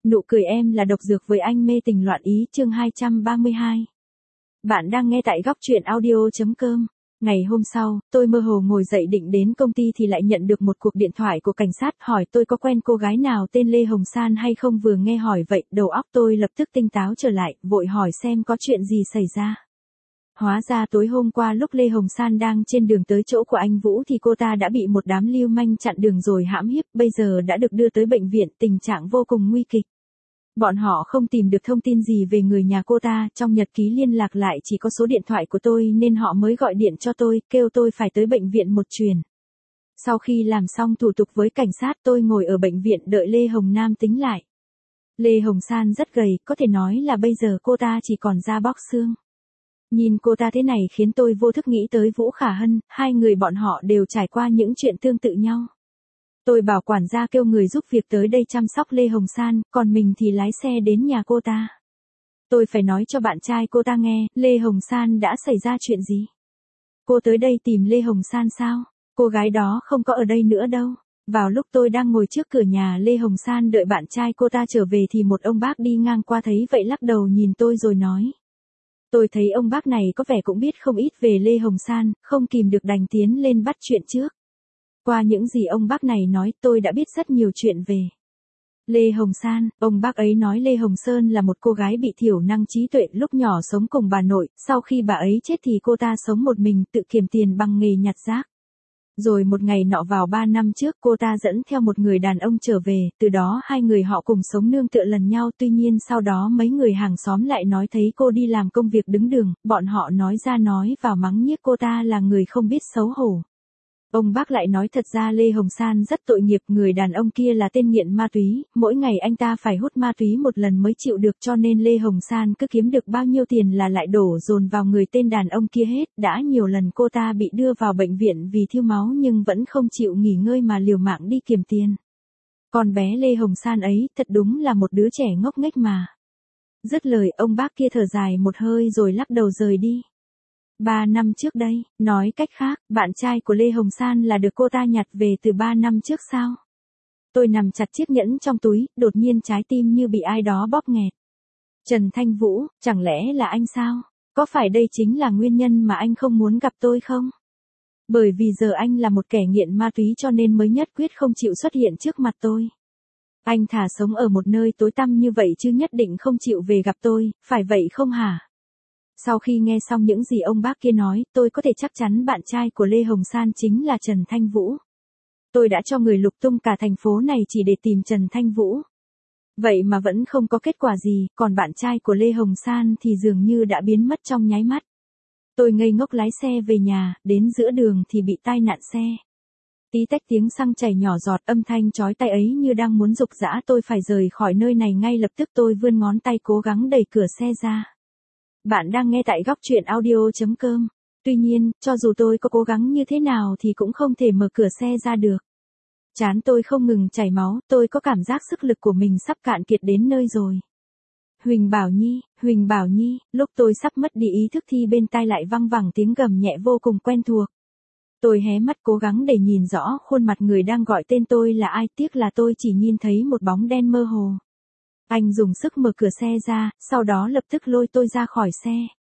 Nụ cười em là độc dược với anh mê tình loạn ý chương 232. Bạn đang nghe tại góc truyện audio.com. Ngày hôm sau, tôi mơ hồ ngồi dậy định đến công ty thì lại nhận được một cuộc điện thoại của cảnh sát hỏi tôi có quen cô gái nào tên Lê Hồng San hay không. Vừa nghe hỏi vậy, đầu óc tôi lập tức tinh táo trở lại, vội hỏi xem có chuyện gì xảy ra. Hóa ra tối hôm qua lúc Lê Hồng San đang trên đường tới chỗ của anh Vũ thì cô ta đã bị một đám lưu manh chặn đường rồi hãm hiếp, bây giờ đã được đưa tới bệnh viện, tình trạng vô cùng nguy kịch. Bọn họ không tìm được thông tin gì về người nhà cô ta, trong nhật ký liên lạc lại chỉ có số điện thoại của tôi nên họ mới gọi điện cho tôi, kêu tôi phải tới bệnh viện một chuyến. Sau khi làm xong thủ tục với cảnh sát, tôi ngồi ở bệnh viện đợi Lê Hồng Nam tính lại. Lê Hồng San rất gầy, có thể nói là bây giờ cô ta chỉ còn da bóc xương. Nhìn cô ta thế này khiến tôi vô thức nghĩ tới Vũ Khả Hân, hai người bọn họ đều trải qua những chuyện tương tự nhau. Tôi bảo quản gia kêu người giúp việc tới đây chăm sóc Lê Hồng San, còn mình thì lái xe đến nhà cô ta. Tôi phải nói cho bạn trai cô ta nghe, Lê Hồng San đã xảy ra chuyện gì. Cô tới đây tìm Lê Hồng San sao? Cô gái đó không có ở đây nữa đâu. Vào lúc tôi đang ngồi trước cửa nhà Lê Hồng San đợi bạn trai cô ta trở về thì một ông bác đi ngang qua thấy vậy lắc đầu nhìn tôi rồi nói. Tôi thấy ông bác này có vẻ cũng biết không ít về Lê Hồng San, không kìm được đành tiến lên bắt chuyện trước. Qua những gì ông bác này nói, tôi đã biết rất nhiều chuyện về Lê Hồng San. Ông bác ấy nói Lê Hồng Sơn là một cô gái bị thiểu năng trí tuệ, lúc nhỏ sống cùng bà nội, sau khi bà ấy chết thì cô ta sống một mình, tự kiếm tiền bằng nghề nhặt rác. Rồi một ngày nọ vào 3 năm trước, cô ta dẫn theo một người đàn ông trở về, từ đó hai người họ cùng sống nương tựa lần nhau. Tuy nhiên sau đó mấy người hàng xóm lại nói thấy cô đi làm công việc đứng đường, bọn họ nói ra nói vào mắng nhiếc cô ta là người không biết xấu hổ. Ông bác lại nói thật ra Lê Hồng San rất tội nghiệp, người đàn ông kia là tên nghiện ma túy, mỗi ngày anh ta phải hút ma túy một lần mới chịu được, cho nên Lê Hồng San cứ kiếm được bao nhiêu tiền là lại đổ dồn vào người tên đàn ông kia hết. Đã nhiều lần cô ta bị đưa vào bệnh viện vì thiếu máu nhưng vẫn không chịu nghỉ ngơi mà liều mạng đi kiếm tiền. Con bé Lê Hồng San ấy thật đúng là một đứa trẻ ngốc nghếch mà. Dứt lời ông bác kia thở dài một hơi rồi lắc đầu rời đi. 3 năm trước đây, nói cách khác, bạn trai của Lê Hồng San là được cô ta nhặt về từ 3 năm trước sao? Tôi nằm chặt chiếc nhẫn trong túi, đột nhiên trái tim như bị ai đó bóp nghẹt. Trần Thanh Vũ, chẳng lẽ là anh sao? Có phải đây chính là nguyên nhân mà anh không muốn gặp tôi không? Bởi vì giờ anh là một kẻ nghiện ma túy cho nên mới nhất quyết không chịu xuất hiện trước mặt tôi. Anh thà sống ở một nơi tối tăm như vậy chứ nhất định không chịu về gặp tôi, phải vậy không hả? Sau khi nghe xong những gì ông bác kia nói, tôi có thể chắc chắn bạn trai của Lê Hồng San chính là Trần Thanh Vũ. Tôi đã cho người lục tung cả thành phố này chỉ để tìm Trần Thanh Vũ. Vậy mà vẫn không có kết quả gì, còn bạn trai của Lê Hồng San thì dường như đã biến mất trong nháy mắt. Tôi ngây ngốc lái xe về nhà, đến giữa đường thì bị tai nạn xe. Tí tách tiếng xăng chảy nhỏ giọt, âm thanh chói tai ấy như đang muốn rục rã tôi phải rời khỏi nơi này ngay lập tức. Tôi vươn ngón tay cố gắng đẩy cửa xe ra. Bạn đang nghe tại góc truyện audio.com. Tuy nhiên, cho dù tôi có cố gắng như thế nào thì cũng không thể mở cửa xe ra được. Trán tôi không ngừng chảy máu, tôi có cảm giác sức lực của mình sắp cạn kiệt đến nơi rồi. Huỳnh Bảo Nhi, lúc tôi sắp mất đi ý thức thì bên tai lại văng vẳng tiếng gầm nhẹ vô cùng quen thuộc. Tôi hé mắt cố gắng để nhìn rõ khuôn mặt người đang gọi tên tôi là ai, tiếc là tôi chỉ nhìn thấy một bóng đen mơ hồ. Anh dùng sức mở cửa xe ra, sau đó lập tức lôi tôi ra khỏi xe.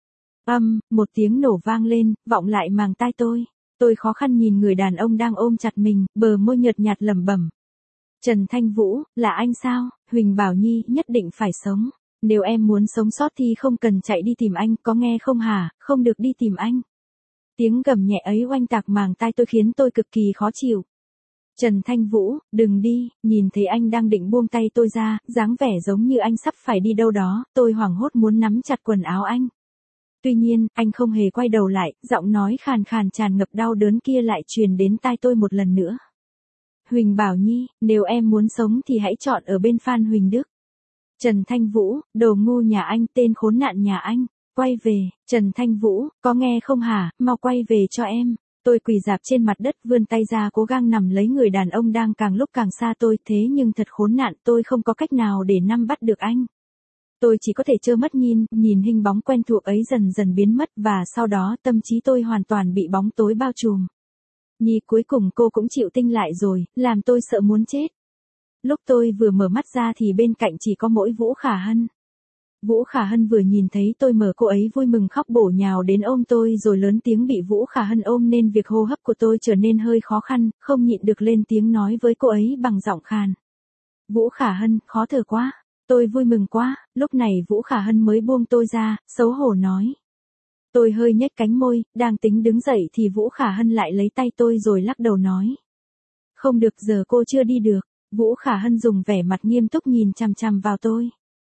Một tiếng nổ vang lên, vọng lại màng tai tôi. Tôi khó khăn nhìn người đàn ông đang ôm chặt mình, bờ môi nhợt nhạt lẩm bẩm. Trần Thanh Vũ, là anh sao? Huỳnh Bảo Nhi, nhất định phải sống. Nếu em muốn sống sót thì không cần chạy đi tìm anh, có nghe không hả? Không được đi tìm anh. Tiếng gầm nhẹ ấy oanh tạc màng tai tôi khiến tôi cực kỳ khó chịu. Trần Thanh Vũ, đừng đi, nhìn thấy anh đang định buông tay tôi ra, dáng vẻ giống như anh sắp phải đi đâu đó, tôi hoảng hốt muốn nắm chặt quần áo anh. Tuy nhiên, anh không hề quay đầu lại, giọng nói khàn khàn tràn ngập đau đớn kia lại truyền đến tai tôi một lần nữa. Huỳnh Bảo Nhi, nếu em muốn sống thì hãy chọn ở bên Phan Huỳnh Đức. Trần Thanh Vũ, đồ ngu nhà anh, tên khốn nạn nhà anh, quay về. Trần Thanh Vũ, có nghe không hả, mau quay về cho em. Tôi quỳ rạp trên mặt đất vươn tay ra cố gắng nắm lấy người đàn ông đang càng lúc càng xa tôi, thế nhưng thật khốn nạn, tôi không có cách nào để nắm bắt được anh. Tôi chỉ có thể trơ mắt nhìn hình bóng quen thuộc ấy dần dần biến mất và sau đó tâm trí tôi hoàn toàn bị bóng tối bao trùm. Nhi, cuối cùng cô cũng chịu tinh lại rồi, làm tôi sợ muốn chết. Lúc tôi vừa mở mắt ra thì bên cạnh chỉ có mỗi Vũ Khả Hân. Vũ Khả Hân vừa nhìn thấy tôi mở, cô ấy vui mừng khóc bổ nhào đến ôm tôi rồi lớn tiếng, bị Vũ Khả Hân ôm nên việc hô hấp của tôi trở nên hơi khó khăn, không nhịn được lên tiếng nói với cô ấy bằng giọng khàn. Vũ Khả Hân, khó thở quá. Tôi vui mừng quá, lúc này Vũ Khả Hân mới buông tôi ra, xấu hổ nói. Tôi hơi nhếch cánh môi, đang tính đứng dậy thì Vũ Khả Hân lại lấy tay tôi rồi lắc đầu nói. Không được, giờ cô chưa đi được. Vũ Khả Hân dùng vẻ mặt nghiêm túc nhìn chằm chằm vào tôi.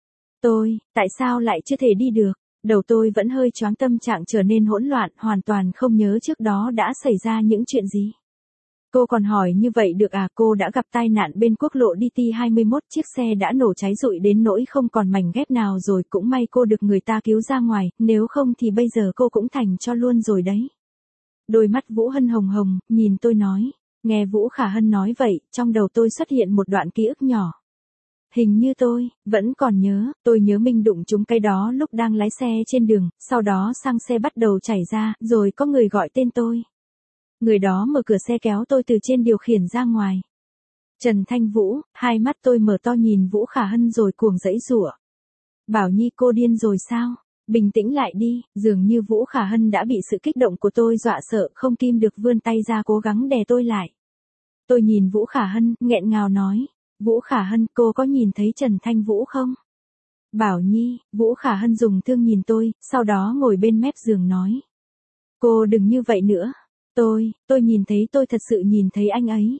Tại sao lại chưa thể đi được? Đầu tôi vẫn hơi choáng, tâm trạng trở nên hỗn loạn, hoàn toàn không nhớ trước đó đã xảy ra những chuyện gì. Cô còn hỏi như vậy được à? Cô đã gặp tai nạn bên quốc lộ DT21, chiếc xe đã nổ cháy rụi đến nỗi không còn mảnh ghép nào rồi, cũng may cô được người ta cứu ra ngoài, nếu không thì bây giờ cô cũng thành tro luôn rồi đấy. Đôi mắt Vũ Hân hồng hồng, nhìn tôi nói. Nghe Vũ Khả Hân nói vậy, trong đầu tôi xuất hiện một đoạn ký ức nhỏ. Hình như tôi vẫn còn nhớ, tôi nhớ mình đụng trúng cái đó lúc đang lái xe trên đường, sau đó xăng xe bắt đầu chảy ra, rồi có người gọi tên tôi. Người đó mở cửa xe kéo tôi từ trên điều khiển ra ngoài. Trần Thanh Vũ, hai mắt tôi mở to nhìn Vũ Khả Hân rồi cuồng giãy giụa. Bảo Nhi, cô điên rồi sao? Bình tĩnh lại đi. Dường như Vũ Khả Hân đã bị sự kích động của tôi dọa sợ, không kìm được vươn tay ra cố gắng đè tôi lại. Tôi nhìn Vũ Khả Hân, nghẹn ngào nói. Vũ Khả Hân, cô có nhìn thấy Trần Thanh Vũ không? Bảo Nhi, Vũ Khả Hân dùng thương nhìn tôi, sau đó ngồi bên mép giường nói. Cô đừng như vậy nữa. Tôi nhìn thấy, tôi thật sự nhìn thấy anh ấy.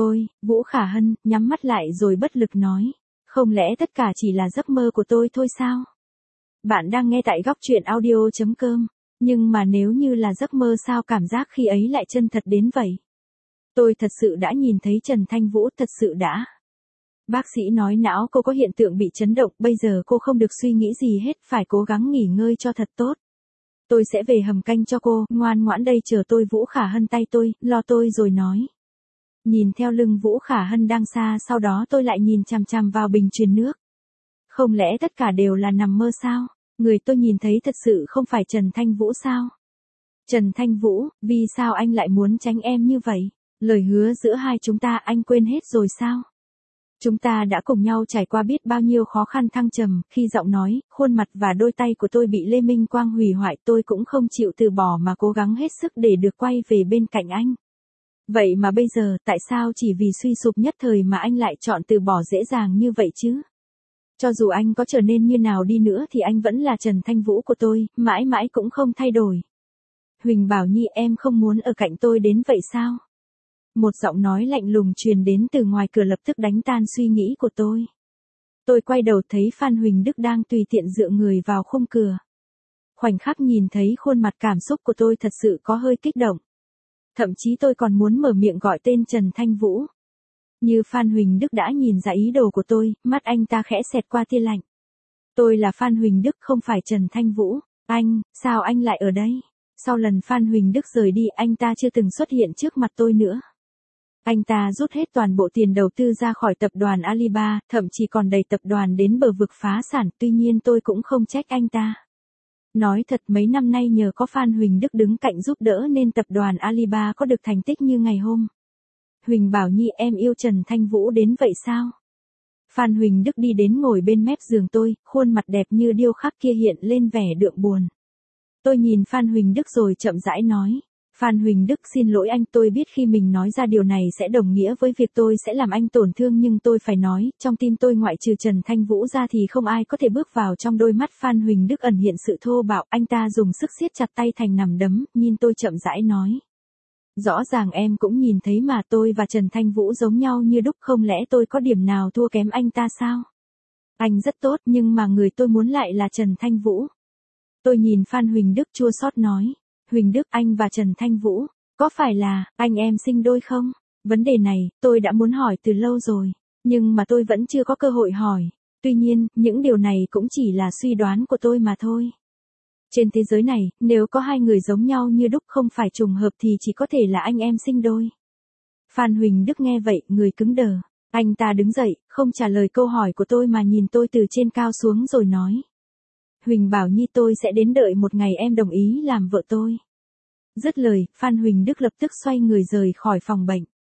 Vũ Khả Hân, nhắm mắt lại rồi bất lực nói. Không lẽ tất cả chỉ là giấc mơ của tôi thôi sao? Bạn đang nghe tại góc truyện audio.com. Nhưng mà nếu như là giấc mơ sao cảm giác khi ấy lại chân thật đến vậy? Tôi thật sự đã nhìn thấy Trần Thanh Vũ, thật sự đã. Bác sĩ nói não cô có hiện tượng bị chấn động, bây giờ cô không được suy nghĩ gì hết, phải cố gắng nghỉ ngơi cho thật tốt. Tôi sẽ về hầm canh cho cô, ngoan ngoãn đây chờ tôi. Vũ Khả Hân tay tôi, lo tôi rồi nói. Nhìn theo lưng Vũ Khả Hân đang xa, sau đó tôi lại nhìn chằm chằm vào bình truyền nước. Không lẽ tất cả đều là nằm mơ sao? Người tôi nhìn thấy thật sự không phải Trần Thanh Vũ sao? Trần Thanh Vũ, vì sao anh lại muốn tránh em như vậy? Lời hứa giữa hai chúng ta anh quên hết rồi sao? Chúng ta đã cùng nhau trải qua biết bao nhiêu khó khăn thăng trầm, khi giọng nói, khuôn mặt và đôi tay của tôi bị Lê Minh Quang hủy hoại, tôi cũng không chịu từ bỏ mà cố gắng hết sức để được quay về bên cạnh anh. Vậy mà bây giờ, tại sao chỉ vì suy sụp nhất thời mà anh lại chọn từ bỏ dễ dàng như vậy chứ? Cho dù anh có trở nên như nào đi nữa thì anh vẫn là Trần Thanh Vũ của tôi, mãi mãi cũng không thay đổi. Huỳnh Bảo Nhi, em không muốn ở cạnh tôi đến vậy sao? Một giọng nói lạnh lùng truyền đến từ ngoài cửa lập tức đánh tan suy nghĩ của tôi. Tôi quay đầu thấy Phan Huỳnh Đức đang tùy tiện dựa người vào khung cửa. Khoảnh khắc nhìn thấy khuôn mặt, cảm xúc của tôi thật sự có hơi kích động. Thậm chí tôi còn muốn mở miệng gọi tên Trần Thanh Vũ. Như Phan Huỳnh Đức đã nhìn ra ý đồ của tôi, mắt anh ta khẽ xẹt qua tia lạnh. Tôi là Phan Huỳnh Đức, không phải Trần Thanh Vũ. Anh, sao anh lại ở đây? Sau lần Phan Huỳnh Đức rời đi, anh ta chưa từng xuất hiện trước mặt tôi nữa. Anh ta rút hết toàn bộ tiền đầu tư ra khỏi tập đoàn Alibaba, thậm chí còn đẩy tập đoàn đến bờ vực phá sản, tuy nhiên tôi cũng không trách anh ta. Nói thật, mấy năm nay nhờ có Phan Huỳnh Đức đứng cạnh giúp đỡ nên tập đoàn Alibaba có được thành tích như ngày hôm. Huỳnh Bảo Nhi, em yêu Trần Thanh Vũ đến vậy sao? Phan Huỳnh Đức đi đến ngồi bên mép giường tôi, khuôn mặt đẹp như điêu khắc kia hiện lên vẻ đượm buồn. Tôi nhìn Phan Huỳnh Đức rồi chậm rãi nói. Phan Huỳnh Đức, xin lỗi anh, tôi biết khi mình nói ra điều này sẽ đồng nghĩa với việc tôi sẽ làm anh tổn thương, nhưng tôi phải nói, trong tim tôi ngoại trừ Trần Thanh Vũ ra thì không ai có thể bước vào. Trong đôi mắt Phan Huỳnh Đức ẩn hiện sự thô bạo, anh ta dùng sức siết chặt tay thành nắm đấm, nhìn tôi chậm rãi nói. Rõ ràng em cũng nhìn thấy mà, tôi và Trần Thanh Vũ giống nhau như đúc, không lẽ tôi có điểm nào thua kém anh ta sao? Anh rất tốt, nhưng mà người tôi muốn lại là Trần Thanh Vũ. Tôi nhìn Phan Huỳnh Đức chua xót nói. Huỳnh Đức, anh và Trần Thanh Vũ, có phải là anh em sinh đôi không? Vấn đề này, tôi đã muốn hỏi từ lâu rồi, nhưng mà tôi vẫn chưa có cơ hội hỏi. Tuy nhiên, những điều này cũng chỉ là suy đoán của tôi mà thôi. Trên thế giới này, nếu có hai người giống nhau như đúc không phải trùng hợp thì chỉ có thể là anh em sinh đôi. Phan Huỳnh Đức nghe vậy, người cứng đờ. Anh ta đứng dậy, không trả lời câu hỏi của tôi mà nhìn tôi từ trên cao xuống rồi nói. Huỳnh Bảo Nhi, tôi sẽ đến đợi một ngày em đồng ý làm vợ tôi. Dứt lời, Phan Huỳnh Đức lập tức xoay người rời khỏi phòng bệnh.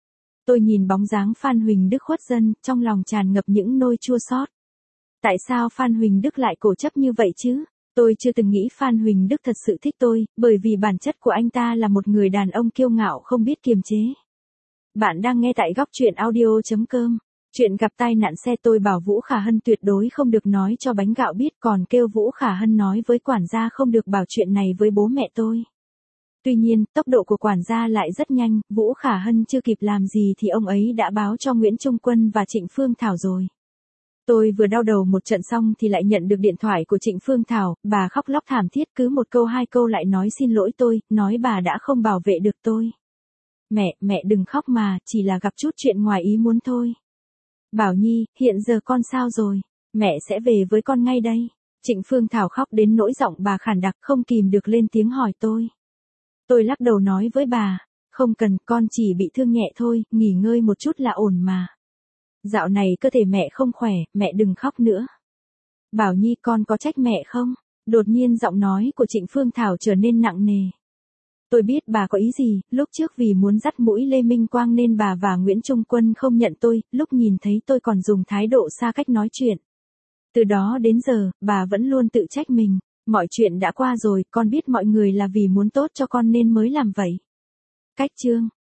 Tôi nhìn bóng dáng Phan Huỳnh Đức khuất dân, trong lòng tràn ngập những nỗi chua xót. Tại sao Phan Huỳnh Đức lại cố chấp như vậy chứ? Tôi chưa từng nghĩ Phan Huỳnh Đức thật sự thích tôi, bởi vì bản chất của anh ta là một người đàn ông kiêu ngạo không biết kiềm chế. Bạn đang nghe tại góc truyện audio.com. Chuyện gặp tai nạn xe, tôi bảo Vũ Khả Hân tuyệt đối không được nói cho bánh gạo biết, còn kêu Vũ Khả Hân nói với quản gia không được bảo chuyện này với bố mẹ tôi. Tuy nhiên, tốc độ của quản gia lại rất nhanh, Vũ Khả Hân chưa kịp làm gì thì ông ấy đã báo cho Nguyễn Trung Quân và Trịnh Phương Thảo rồi. Tôi vừa đau đầu một trận xong thì lại nhận được điện thoại của Trịnh Phương Thảo, bà khóc lóc thảm thiết, cứ một câu hai câu lại nói xin lỗi tôi, nói bà đã không bảo vệ được tôi. Mẹ đừng khóc mà, chỉ là gặp chút chuyện ngoài ý muốn thôi. Bảo Nhi, hiện giờ con sao rồi? Mẹ sẽ về với con ngay đây. Trịnh Phương Thảo khóc đến nỗi giọng bà khản đặc, không kìm được lên tiếng hỏi tôi. Tôi lắc đầu nói với bà, không cần, con chỉ bị thương nhẹ thôi, nghỉ ngơi một chút là ổn mà. Dạo này cơ thể mẹ không khỏe, mẹ đừng khóc nữa. Bảo Nhi, con có trách mẹ không? Đột nhiên giọng nói của Trịnh Phương Thảo trở nên nặng nề. Tôi biết bà có ý gì, lúc trước vì muốn dắt mũi Lê Minh Quang nên bà và Nguyễn Trung Quân không nhận tôi, lúc nhìn thấy tôi còn dùng thái độ xa cách nói chuyện. Từ đó đến giờ, bà vẫn luôn tự trách mình. Mọi chuyện đã qua rồi, con biết mọi người là vì muốn tốt cho con nên mới làm vậy. Cách chương